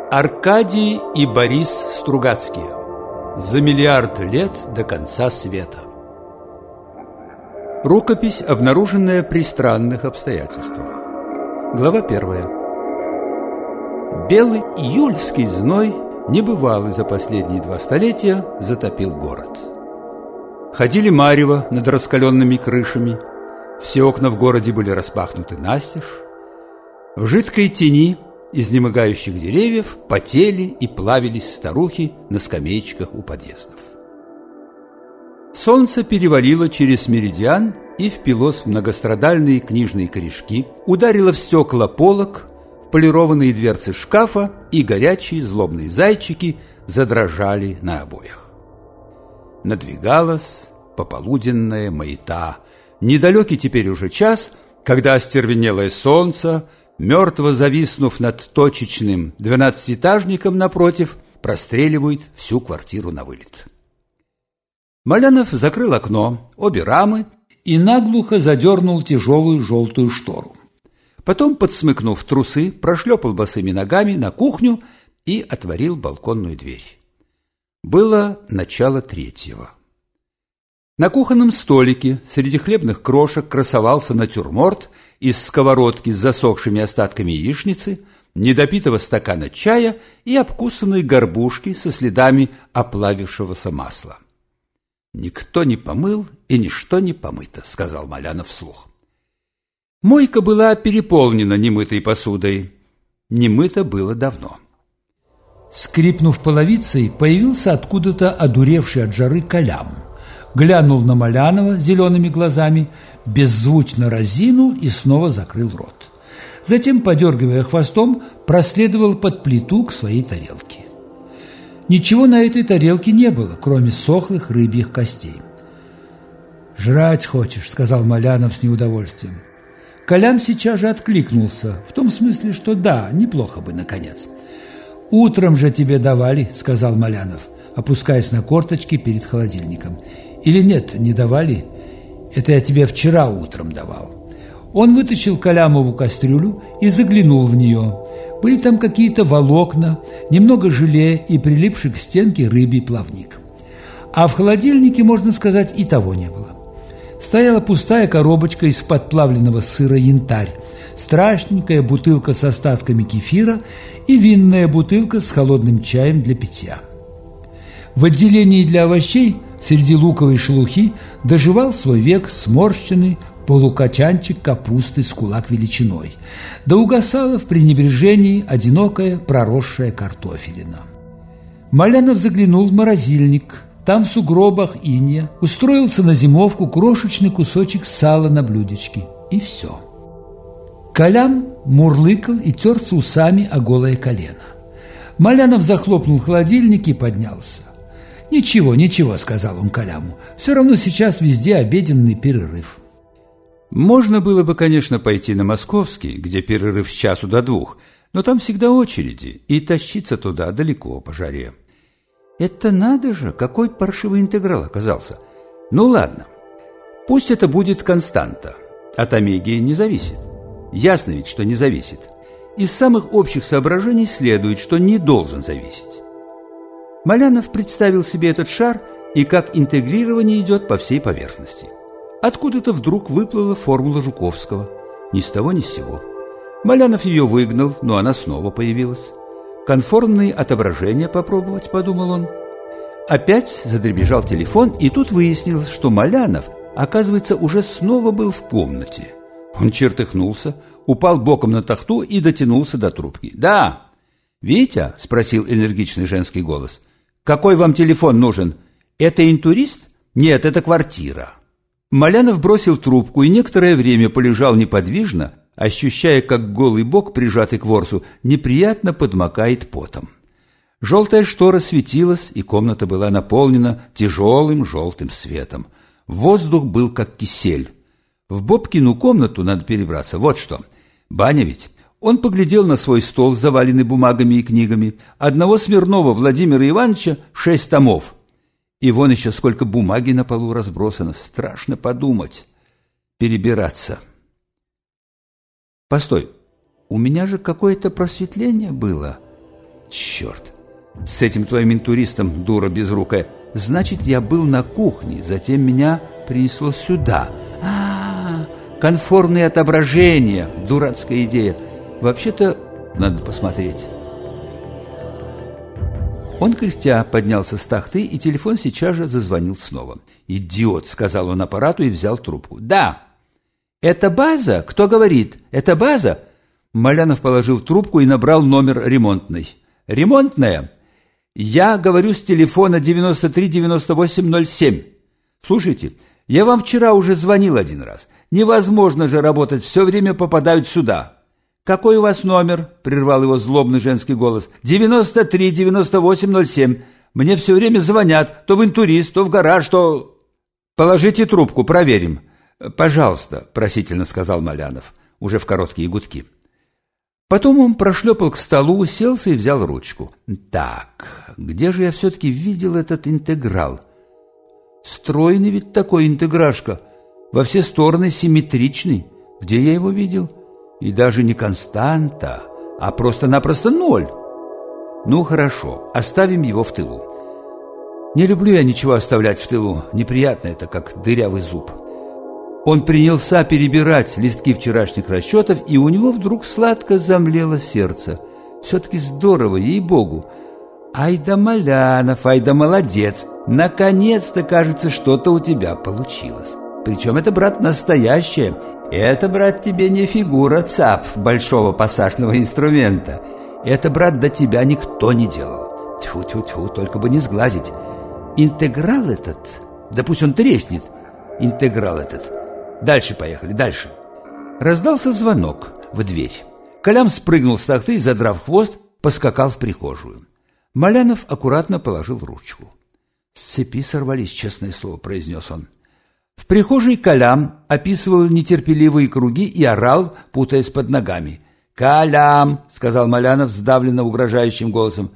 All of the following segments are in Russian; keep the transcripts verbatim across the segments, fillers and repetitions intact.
Аркадий и Борис Стругацкие. За миллиард лет до конца света. Рукопись, обнаруженная при странных обстоятельствах. Глава первая. Белый июльский зной, небывалый за последние два столетия, затопил город. Ходили марево над раскаленными крышами, все окна в городе были распахнуты настежь. В жидкой тени изнемогающих деревьев потели и плавились старухи на скамеечках у подъездов. Солнце перевалило через меридиан и впилось в многострадальные книжные корешки, ударило в стекла полок, в полированные дверцы шкафа, и горячие злобные зайчики задрожали на обоях. Надвигалась пополуденная маята, недалекий теперь уже час, когда остервенелое солнце, мертво зависнув над точечным двенадцатиэтажником напротив, простреливает всю квартиру на вылет. Малянов закрыл окно, обе рамы и наглухо задернул тяжелую желтую штору. Потом, подсмыкнув трусы, прошлепал босыми ногами на кухню и отворил балконную дверь. Было начало третьего. На кухонном столике среди хлебных крошек красовался натюрморт из сковородки с засохшими остатками яичницы, недопитого стакана чая и обкусанной горбушки со следами оплавившегося масла. «Никто не помыл и ничто не помыто», — сказал Малянов вслух. Мойка была переполнена немытой посудой. Немыто было давно. Скрипнув половицей, появился откуда-то одуревший от жары Колям. Глянул на Малянова зелеными глазами, беззвучно разинул и снова закрыл рот. Затем, подергивая хвостом, проследовал под плиту к своей тарелке. Ничего на этой тарелке не было, кроме сохлых рыбьих костей. «Жрать хочешь», — сказал Малянов с неудовольствием. Колям сейчас же откликнулся, в том смысле, что да, неплохо бы, наконец. «Утром же тебе давали», — сказал Малянов, опускаясь на корточки перед холодильником. «Или нет, не давали? Это я тебе вчера утром давал». Он вытащил Колямову кастрюлю и заглянул в нее. Были там какие-то волокна, немного желе и прилипший к стенке рыбий плавник. А в холодильнике, можно сказать, и того не было. Стояла пустая коробочка из-под плавленного сыра «Янтарь», страшненькая бутылка с остатками кефира и винная бутылка с холодным чаем для питья. В отделении для овощей среди луковой шелухи доживал свой век сморщенный полукачанчик капусты с кулак величиной, да угасала в пренебрежении одинокая проросшая картофелина. Малянов заглянул в морозильник. Там в сугробах инея устроился на зимовку крошечный кусочек сала на блюдечке. И все. Колям мурлыкал и терся усами о голое колено. Малянов захлопнул холодильник и поднялся. «Ничего, ничего», — сказал он Коляму, — «все равно сейчас везде обеденный перерыв». Можно было бы, конечно, пойти на Московский, где перерыв с часу до двух, но там всегда очереди, и тащиться туда далеко по жаре. Это надо же, какой паршивый интеграл оказался. Ну ладно, пусть это будет константа, от омеги не зависит. Ясно ведь, что не зависит. Из самых общих соображений следует, что не должен зависеть. Малянов представил себе этот шар и как интегрирование идет по всей поверхности. Откуда-то вдруг выплыла формула Жуковского. Ни с того ни с сего. Малянов ее выгнал, но она снова появилась. Конформные отображения попробовать, подумал он. Опять задребезжал телефон, и тут выяснилось, что Малянов, оказывается, уже снова был в комнате. Он чертыхнулся, упал боком на тахту и дотянулся до трубки. «Да, Витя?» – спросил энергичный женский голос. «Какой вам телефон нужен? Это интурист? Нет, это квартира». Малянов бросил трубку и некоторое время полежал неподвижно, ощущая, как голый бок, прижатый к ворсу, неприятно подмокает потом. Желтая штора светилась, и комната была наполнена тяжелым желтым светом. Воздух был как кисель. В Бобкину комнату надо перебраться. Вот что. Баня ведь. Он поглядел на свой стол, заваленный бумагами и книгами. Одного Смирнова Владимира Ивановича шесть томов. И вон еще сколько бумаги на полу разбросано. Страшно подумать. Перебираться. Постой, у меня же какое-то просветление было. Черт! С этим твоим интуристом, дура безрукая. Значит, я был на кухне, затем меня принесло сюда. А, конформные отображения. Дурацкая идея. Вообще-то, надо посмотреть. Он, кряхтя, поднялся с тахты, и телефон сейчас же зазвонил снова. «Идиот», — сказал он аппарату и взял трубку. «Да». «Это база? Кто говорит? Это база?» Малянов положил трубку и набрал номер ремонтной. «Ремонтная? Я говорю с телефона девяносто три девяносто восемь ноль семь. Слушайте, я вам вчера уже звонил один раз. Невозможно же работать, все время попадают сюда». «Какой у вас номер?» — прервал его злобный женский голос. «девяносто три девяносто восемь ноль семь. Мне все время звонят, то в интурист, то в гараж, то...» «Положите трубку, проверим». «Пожалуйста», — просительно сказал Малянов, уже в короткие гудки. Потом он прошлепал к столу, уселся и взял ручку. «Так, где же я все-таки видел этот интеграл? Стройный ведь такой интеграшка, во все стороны симметричный. Где я его видел? И даже не константа, а просто-напросто ноль. Ну, хорошо, оставим его в тылу. Не люблю я ничего оставлять в тылу, неприятно это, как дырявый зуб». Он принялся перебирать листки вчерашних расчетов, и у него вдруг сладко замлело сердце. Все-таки здорово, ей-богу. Ай да Малянов, ай да молодец. Наконец-то, кажется, что-то у тебя получилось. Причем это, брат, настоящее. Это, брат, тебе не фигура ЦАП большого пассажного инструмента. Это, брат, до тебя никто не делал. Тьфу-тьфу-тьфу, только бы не сглазить. Интеграл этот, да пусть он треснет, интеграл этот. Дальше поехали, дальше. Раздался звонок в дверь. Колям спрыгнул с тахты и, задрав хвост, поскакал в прихожую. Малянов аккуратно положил ручку. «С цепи сорвались, честное слово», — произнес он. В прихожей Колям описывал нетерпеливые круги и орал, путаясь под ногами. «Колям!» — сказал Малянов сдавленно угрожающим голосом.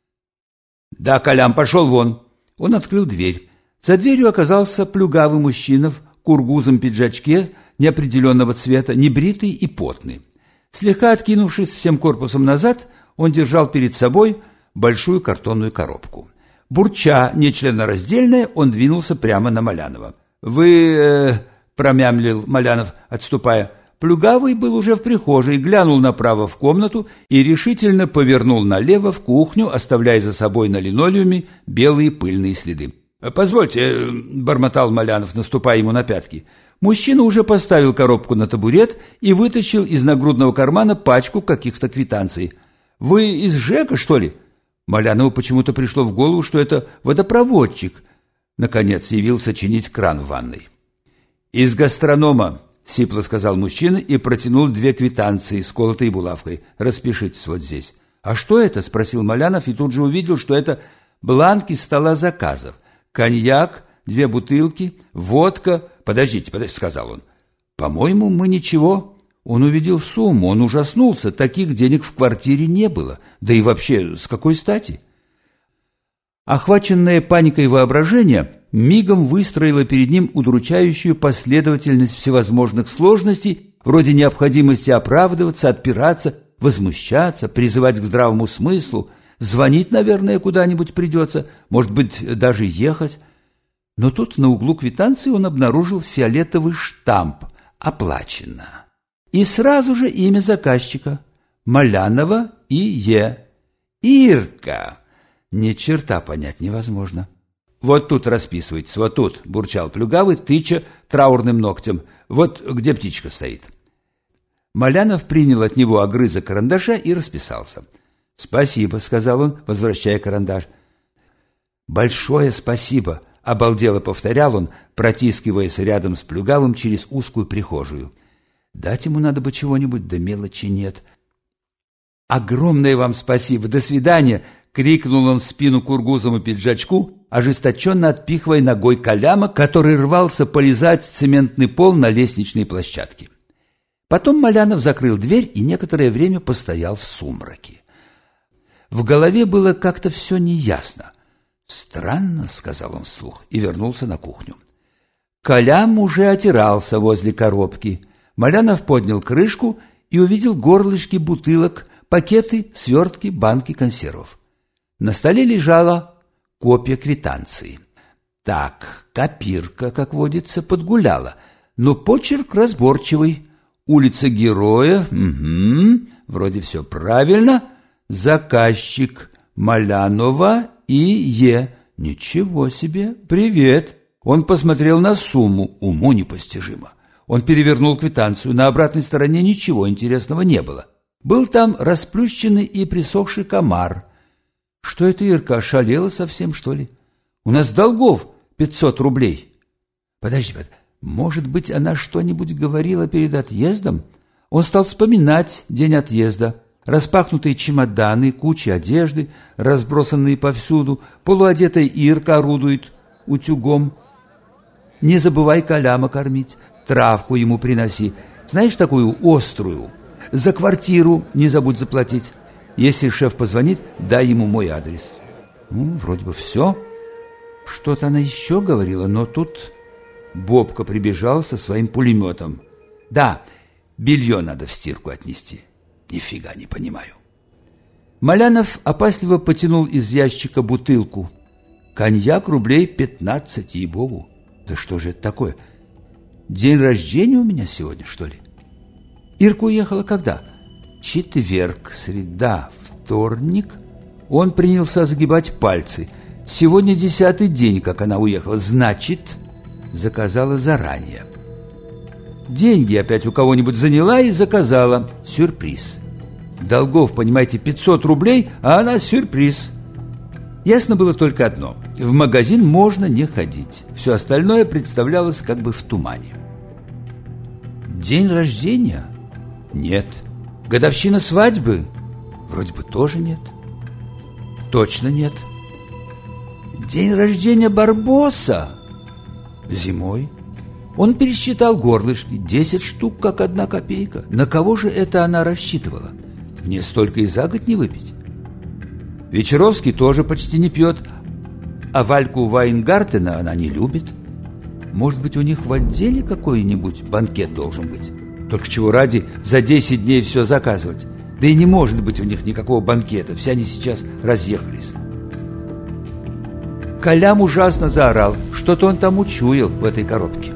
«Да, Колям, пошел вон!» Он открыл дверь. За дверью оказался плюгавый мужчина в кургузом пиджачке неопределенного цвета, небритый и потный. Слегка откинувшись всем корпусом назад, он держал перед собой большую картонную коробку. Бурча нечленораздельное, он двинулся прямо на Малянова. «Вы...» э, — промямлил Малянов, отступая. Плюгавый был уже в прихожей, глянул направо в комнату и решительно повернул налево в кухню, оставляя за собой на линолеуме белые пыльные следы. «Позвольте», — бормотал Малянов, наступая ему на пятки. Мужчина уже поставил коробку на табурет и вытащил из нагрудного кармана пачку каких-то квитанций. «Вы из ЖЭКа, что ли?» Малянову почему-то пришло в голову, что это водопроводчик. Наконец явился чинить кран в ванной. «Из гастронома», — сипло сказал мужчина и протянул две квитанции, сколотой булавкой. «Распишитесь вот здесь». «А что это?» — спросил Малянов и тут же увидел, что это бланки стола заказов. Коньяк, две бутылки, водка. «Подождите, подождите», — сказал он. «По-моему, мы ничего». Он увидел сумму, он ужаснулся. Таких денег в квартире не было. Да и вообще, с какой стати? Охваченное паникой воображение мигом выстроило перед ним удручающую последовательность всевозможных сложностей, вроде необходимости оправдываться, отпираться, возмущаться, призывать к здравому смыслу. Звонить, наверное, куда-нибудь придется, может быть, даже ехать. Но тут на углу квитанции он обнаружил фиолетовый штамп «Оплачено». И сразу же имя заказчика – Малянова И Е. Ирка. Ни черта понять невозможно. «Вот тут расписывайтесь, вот тут», – бурчал Плюгавый, тыча траурным ногтем. «Вот где птичка стоит». Малянов принял от него огрызок карандаша и расписался. «Спасибо», — сказал он, возвращая карандаш. «Большое спасибо», — обалдело повторял он, протискиваясь рядом с Плюгавым через узкую прихожую. Дать ему надо бы чего-нибудь, да мелочи нет. «Огромное вам спасибо! До свидания!» — крикнул он в спину кургузому пиджачку, ожесточенно отпихивая ногой Коляма, который рвался полизать цементный пол на лестничной площадке. Потом Малянов закрыл дверь и некоторое время постоял в сумраке. В голове было как-то все неясно. «Странно», — сказал он вслух и вернулся на кухню. Колям уже отирался возле коробки. Малянов поднял крышку и увидел горлышки бутылок, пакеты, свертки, банки консервов. На столе лежала копия квитанции. Так, копирка, как водится, подгуляла, но почерк разборчивый. Улица Героя, угу, вроде все правильно. Заказчик Малянова и Е. Ничего себе, привет. Он посмотрел на сумму, уму непостижимо. Он перевернул квитанцию, на обратной стороне ничего интересного не было. Был там расплющенный и присохший комар. Что это Ирка, ошалела совсем, что ли? У нас долгов пятьсот рублей. Подожди, подожди, может быть, она что-нибудь говорила перед отъездом? Он стал вспоминать день отъезда. Распахнутые чемоданы, куча одежды, разбросанные повсюду. Полуодетая Ирка орудует утюгом. Не забывай Коляма кормить, травку ему приноси. Знаешь, такую острую? За квартиру не забудь заплатить. Если шеф позвонит, дай ему мой адрес. Ну, вроде бы все. Что-то она еще говорила, но тут Бобка прибежал со своим пулеметом. Да, белье надо в стирку отнести. Нифига не понимаю. Малянов опасливо потянул из ящика бутылку. Коньяк рублей пятнадцать, ей-богу. Да что же это такое? День рождения у меня сегодня, что ли? Ирка уехала когда? Четверг, среда, вторник. Он принялся загибать пальцы. Сегодня десятый день, как она уехала. Значит, заказала заранее. Деньги опять у кого-нибудь заняла и заказала. Сюрприз. Долгов, понимаете, пятьсот рублей, а она сюрприз. Ясно было только одно. В магазин можно не ходить. Все остальное представлялось как бы в тумане. День рождения? Нет. Годовщина свадьбы? Вроде бы тоже нет. Точно нет. День рождения Барбоса? Зимой. Он пересчитал горлышки, десять штук, как одна копейка. На кого же это она рассчитывала? Мне столько и за год не выпить. Вечеровский тоже почти не пьет, а Вальку Вайнгартена она не любит. Может быть, у них в отделе какой-нибудь банкет должен быть? Только чего ради за десять дней все заказывать? Да и не может быть у них никакого банкета, все они сейчас разъехались. Колям ужасно заорал, что-то он там учуял в этой коробке.